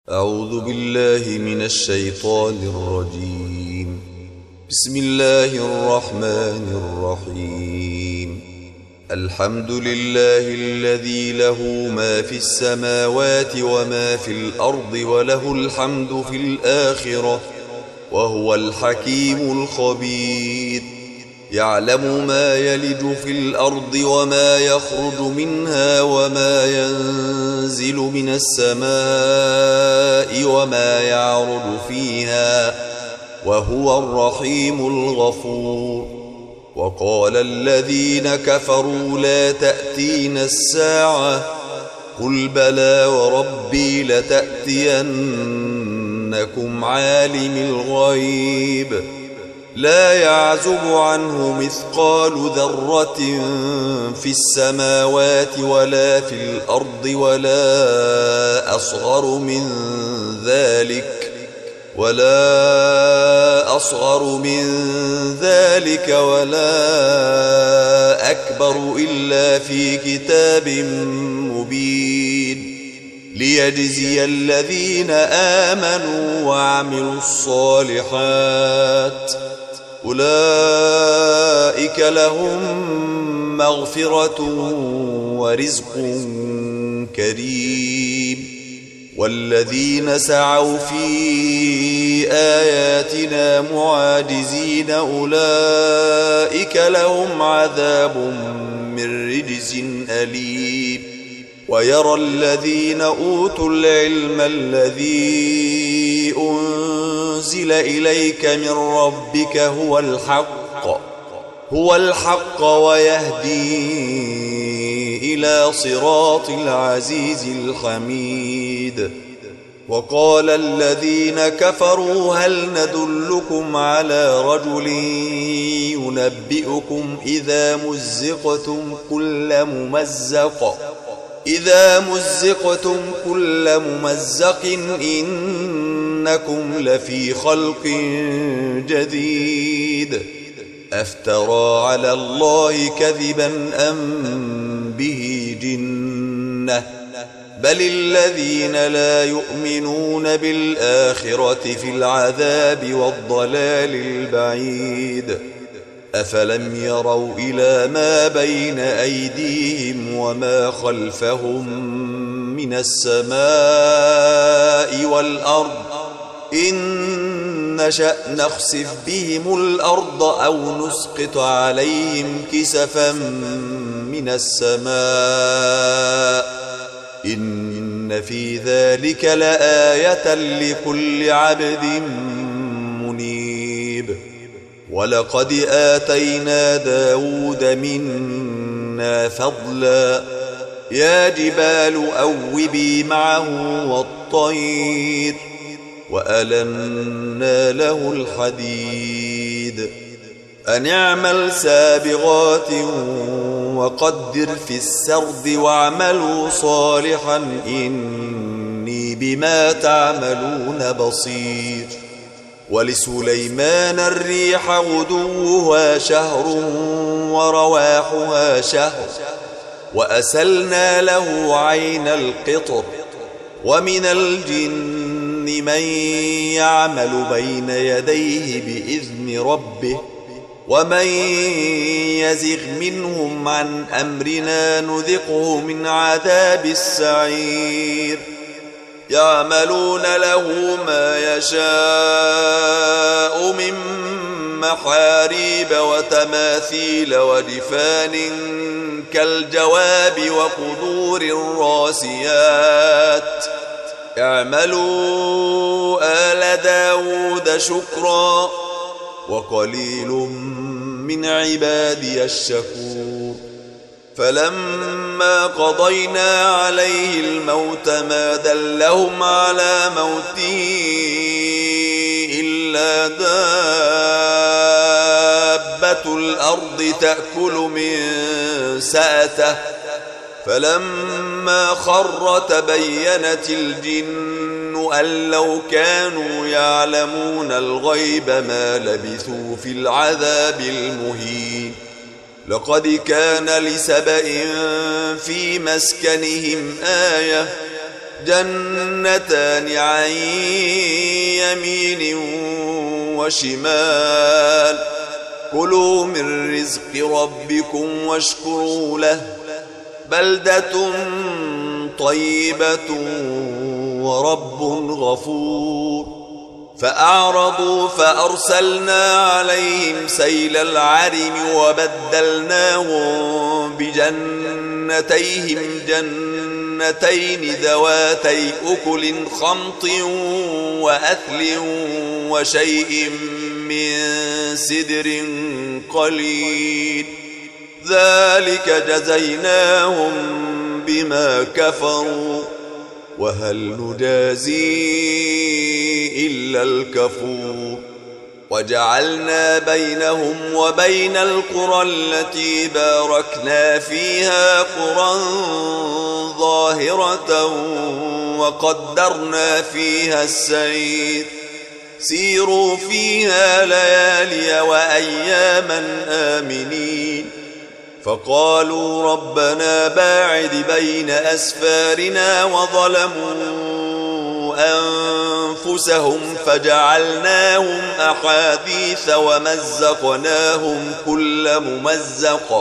أعوذ بالله من الشيطان الرجيم. بسم الله الرحمن الرحيم. الحمد لله الذي له ما في السماوات وما في الأرض وله الحمد في الآخرة وهو الحكيم الخبير. يعلم ما يلج في الأرض وما يخرج منها وما ينزل من السماء وما يعرج فيها وهو الرحيم الغفور. وقال الذين كفروا لا تأتينا الساعة قل بلى وربي لتأتينكم عالم الغيب لا يعزب عنه مثقال ذرة في السماوات ولا في الأرض ولا أصغر من ذلك ولا أكبر إلا في كتاب مبين ليجزي الذين آمنوا وعملوا الصالحات أولئك لهم مغفرة ورزق كريم. والذين سعوا في آياتنا معاجزين أولئك لهم عذاب من رجز أليم. ويرى الذين أوتوا العلم الذي أنزل إليك من ربك هو الحق ويهدي إلى صراط العزيز الحميد. وقال الذين كفروا هل ندلكم على رجل ينبئكم إذا مزقتم كل ممزق إنكم لفي خلق جديد أفترى على الله كذبا أم به جنة بل الذين لا يؤمنون بالآخرة في العذاب والضلال البعيد. أفلم يروا إلى ما بين أيديهم وما خلفهم من السماء والأرض إن نشأ نخسف بهم الأرض أو نسقط عليهم كسفا من السماء إن في ذلك لآية لكل عبد منيب. ولقد آتينا داود منا فضلا يا جبال أوبي معه والطير وألنا له الحديد أن اعمل سابغات وقدر في السرد واعملوا صالحا إني بما تعملون بصير. ولسليمان الريح غدوها شهر ورواحها شهر وأسلنا له عين القطر. ومن الجن من يعمل بين يديه بإذن ربه ومن يزغ منهم عن أمرنا نذقه من عذاب السعير. يعملون له ما يشاء من محاريب وتماثيل ودفان كالجواب وقدور الراسيات. اعملوا آل داود شكرا وقليل من عبادي الشكور. فلما قضينا عليه الموت ما دلهم على موته إلا دابة الأرض تأكل من سأته فلما خر تبينت الجن أن لو كانوا يعلمون الغيب ما لبثوا في العذاب المهين. لقد كان لسبإ في مسكنهم آية جنتان عن يمين وشمال كلوا من رزق ربكم واشكروا له بلدة طيبة ورب غفور فأعرضوا فأرسلنا عليهم سيل العرم وبدلناهم بجنتيهم جنتين ذواتي أكل خمط وأثل وشيء من سدر قليل ذلك جزيناهم بما كفروا وهل نجازي إلا الكفور وجعلنا بينهم وبين القرى التي باركنا فيها قرى ظاهرة وقدرنا فيها السير سيروا فيها ليالي وأياما آمنين فقالوا ربنا باعد بين أسفارنا وظلموا أنفسهم فجعلناهم أحاديث ومزقناهم كل ممزق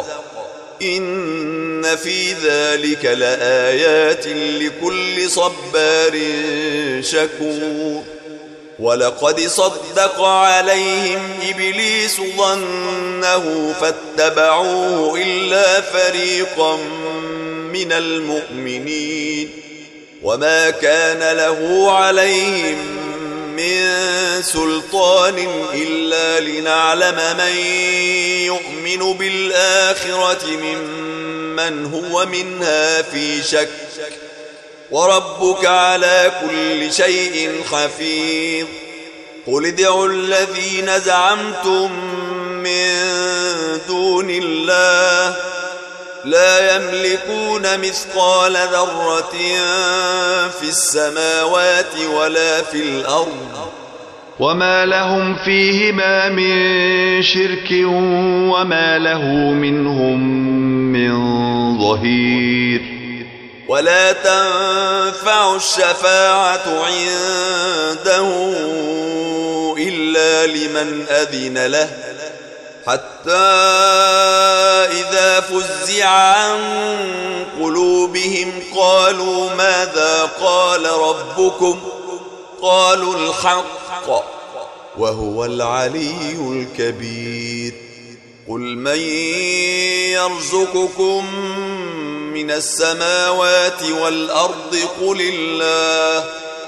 إن في ذلك لآيات لكل صبار شكور ولقد صدق عليهم إبليس ظنه فاتبعوه إلا فريقا من المؤمنين وما كان له عليهم من سلطان إلا لنعلم من يؤمن بالآخرة ممن هو منها في شك وربك على كل شيء حفيظ قل ادعوا الذين زعمتم من دون الله لا يملكون مثقال ذرة في السماوات ولا في الأرض وما لهم فيهما من شرك وما له منهم من ظهير ولا تنفع الشفاعة عنده إلا لمن أذن له حتى إذا فزع عن قلوبهم قالوا ماذا قال ربكم قالوا الحق وهو العلي الكبير قل من يرزقكم من السماوات والأرض قل الله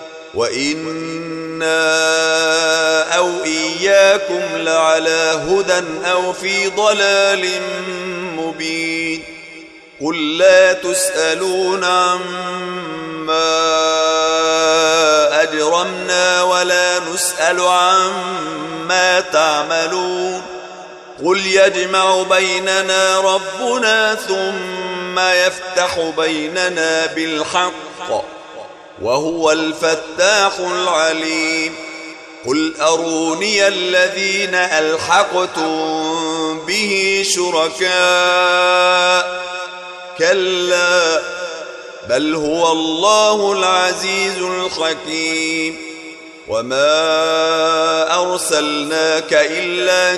وإنا أو إياكم لعلى هدى أو في ضلال مبين قل لا تسألون عما أجرمنا ولا نسأل عما تعملون قل يجمع بيننا ربنا ثم يفتح بيننا بالحق وهو الفتاح العليم قل أروني الذين ألحقتم به شركاء كلا بل هو الله العزيز الحكيم وما أرسلناك إلا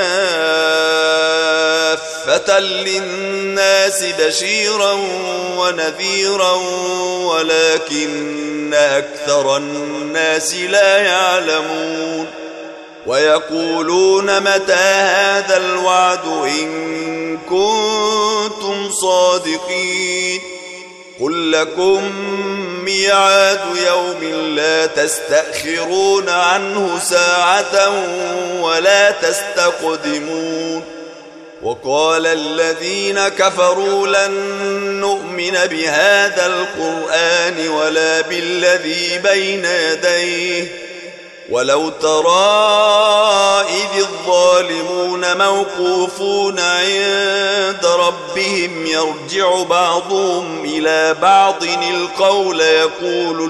كافة للناس بشيرا ونذيرا ولكن أكثر الناس لا يعلمون ويقولون متى هذا الوعد إن كنتم صادقين قل لكم ميعاد يوم لا تستأخرون عنه ساعة ولا تستقدمون وقال الذين كفروا لن نؤمن بهذا القرآن ولا بالذي بين يديه ولو ترى إذ الظالمون موقوفون عند ربهم يرجع بعضهم إلى بعض القول يقول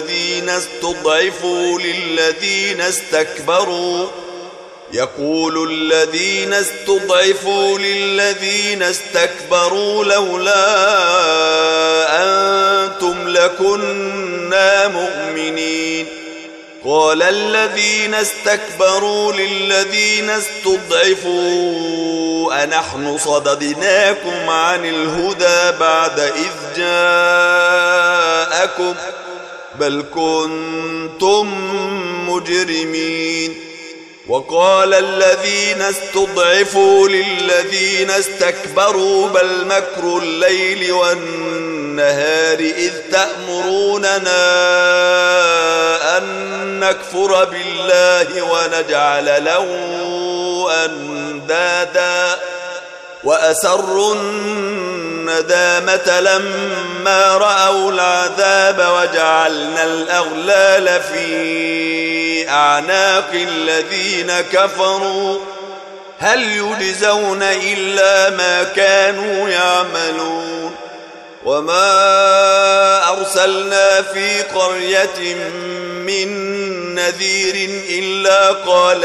الذين استضعفوا للذين استكبروا لولا أنتم لكنا كنا مؤمنين. قال الذين استكبروا للذين استضعفوا أنحن صددناكم عن الهدى بعد إذ جاءكم بل كنتم مجرمين. وقال الذين استضعفوا للذين استكبروا بل مكر الليل والنهار إذ تأمروننا أن نكفر بالله ونجعل له أندادا وأسروا الندامة لما رأوا العذاب وجعلنا الأغلال في أعناق الذين كفروا هل يجزون إلا ما كانوا يعملون. وما أرسلنا في قرية من نذير إلا قال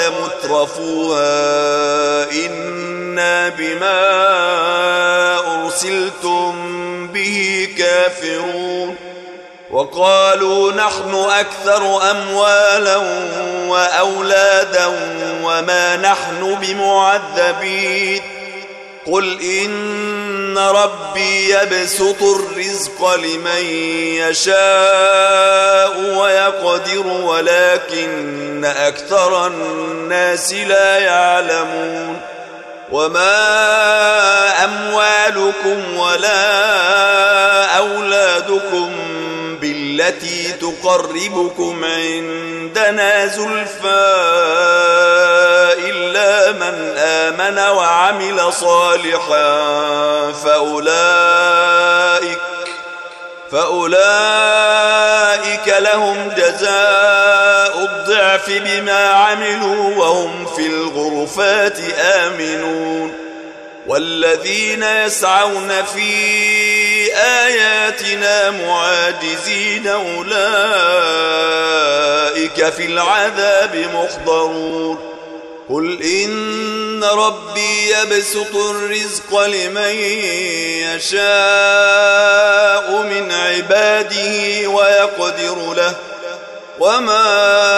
مترفوها إنا بما أرسلتم به كافرون. وقالوا نحن أكثر أموالا وأولادا وما نحن بمعذبين. قل إن ربي يبسط الرزق لمن يشاء ويقدر ولكن أكثر الناس لا يعلمون. وما أموالكم ولا أولادكم بالتي تقربكم عندنا زلفى إلا من آمن وعمل صالحا فأولئك لهم جزاء الضعف بما عملوا وهم في الغرفات آمنون. والذين يسعون في آياتنا معاجزين أولئك في العذاب محضرون. قل إن ربي يبسط الرزق لمن يشاء من عباده ويقدر له وما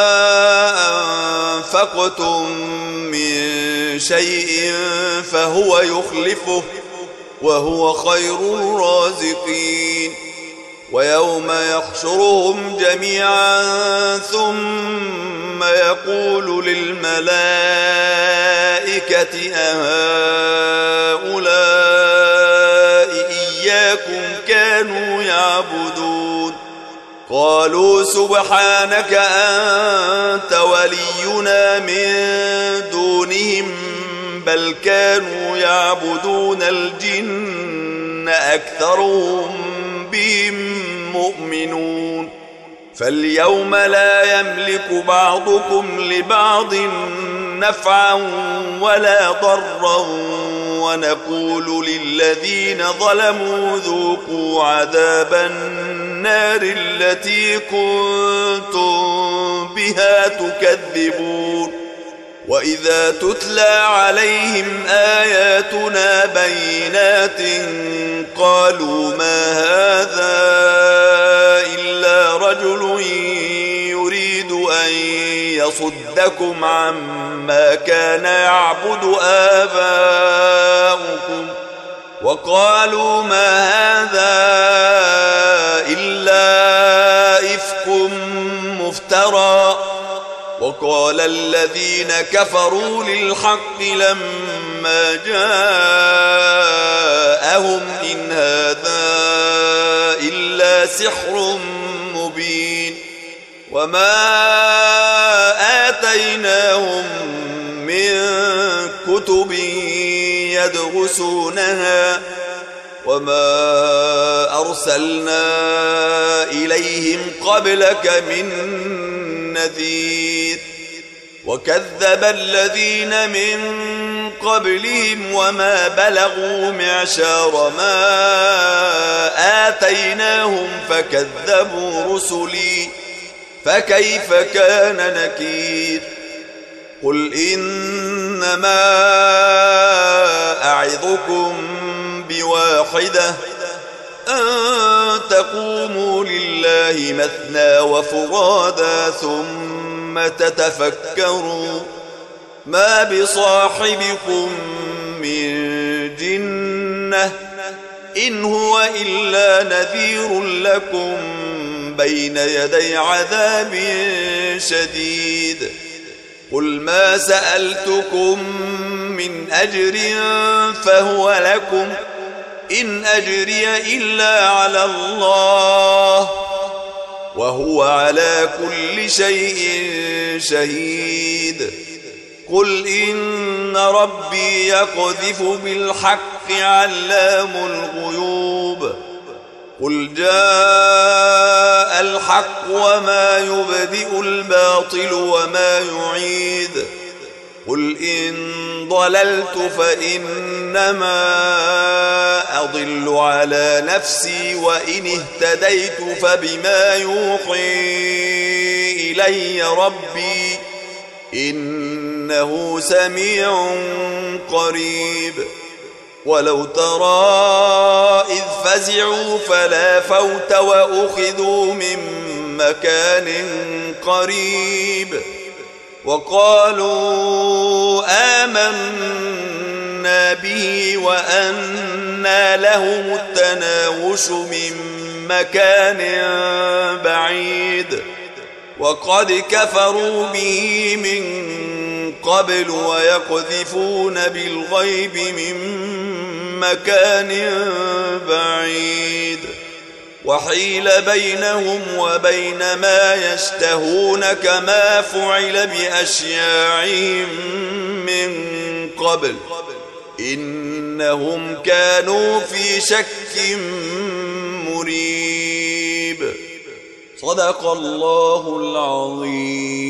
أنفقتم من شيء فهو يخلفه وهو خير الرازقين. ويوم يحشرهم جميعا ثم يقول للملائكة أهؤلاء إياكم كانوا يعبدون قالوا سبحانك أنت ولينا من دونهم بل كانوا يعبدون الجن أكثرهم بهم مؤمنون. فاليوم لا يملك بعضكم لبعض نفعا ولا ضرا ونقول للذين ظلموا ذوقوا عذاب النار التي كنتم بها تكذبون. وإذا تتلى عليهم آياتنا بينات قالوا ما هذا إلا رجل يريد أن يصدكم عما كان يعبد آباؤكم وقالوا ما هذا إلا إفك مفترى. وقال الذين كفروا للحق لما جاءهم إن هذا إلا سحر مبين. وما آتيناهم من كتب يدرسونها وما أرسلنا إليهم قبلك من نذير. وكذب الذين من قبلهم وما بلغوا معشار ما آتيناهم فكذبوا رسلي فكيف كان نكير. قل إنما أعظكم بواحدة أن تقوموا لله مثنى وفرادا ثم تتفكروا ما بصاحبكم من جنة إن هو إلا نذير لكم بين يدي عذاب شديد قل ما سألتكم من أجر فهو لكم إن أجري إلا على الله وهو على كل شيء شهيد قل إن ربي يقذف بالحق علام الغيوب قل جاء الحق وما يبدئ الباطل وما يعيد قل إن ضللت فإنما أضل على نفسي وإن اهتديت فبما يوحي إلي ربي إنه سميع قريب ولو ترى إذ فزعوا فلا فوت وأخذوا من مكان قريب وقالوا آمنا به وأنى لهم التناوش من مكان بعيد وقد كفروا به من قبل ويقذفون بالغيب من مكان بعيد وحيل بينهم وبين ما يشتهون كما فعل بأشياعهم من قبل إنهم كانوا في شك مريب صدق الله العظيم.